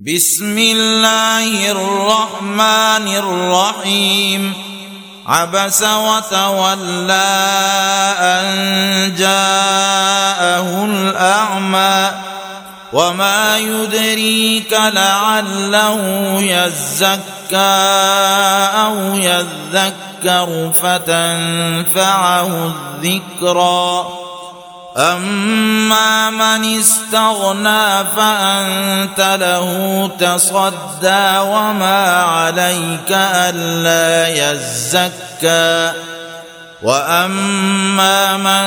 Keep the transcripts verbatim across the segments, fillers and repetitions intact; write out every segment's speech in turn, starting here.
بسم الله الرحمن الرحيم. عبس وتولى أن جاءه الأعمى وما يدريك لعله يزكى أو يذكر فتنفعه الذكرى. أما من استغنى فأنت له تصدى وما عليك ألا يزكى. وأما من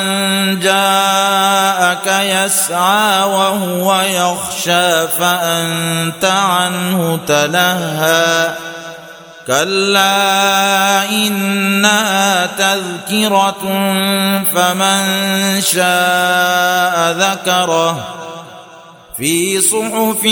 جاءك يسعى وهو يخشى فأنت عنه تلهى. كلا إنها تذكرة فمن شاء ذكره في صحف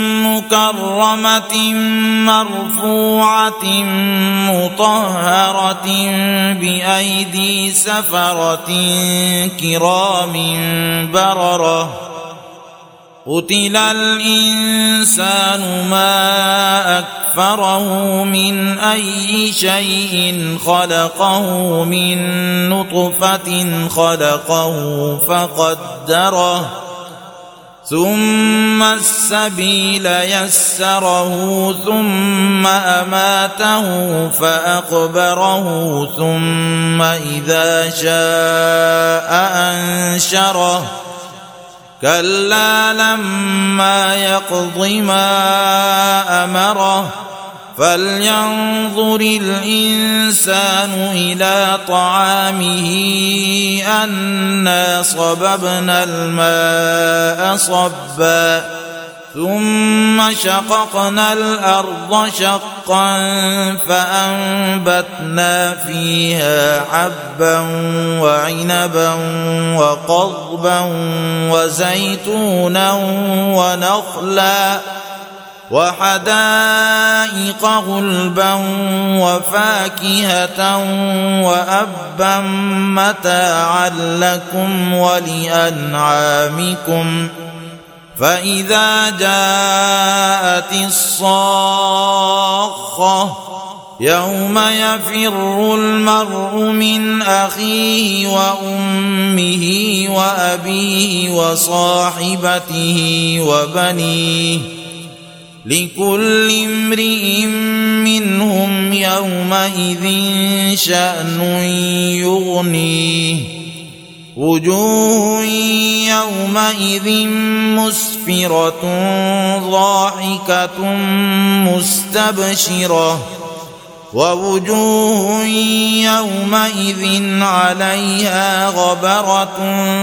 مكرمة مرفوعة مطهرة بأيدي سفرة كرام بررة. قتل الإنسان ما أكفره من أي شيء خلقه من نطفة خلقه فقدره ثم السبيل يسره ثم أماته فأقبره ثم إذا شاء أنشره. كلا لما يقض ما أمره فلينظر الإنسان إلى طعامه أنا صببنا الماء صبا ثم شققنا الأرض شقا فأنبتنا فيها حبا وعنبا وقضبا وزيتونا ونخلا وحدائق غلبا وفاكهة وأبا متاعا لكم ولأنعامكم. فإذا جاءت الصاخة يوم يفر المرء من أخيه وأمه وأبيه وصاحبته وبنيه لكل امرئ منهم يومئذ شأن يغنيه. وجوه يومئذ مسفرة ضاحكة مستبشرة ووجوه يومئذ عليها غبرة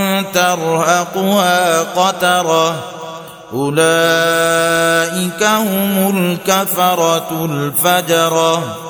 ترهقها قترة. أولئك هم الكفرة الفجرة.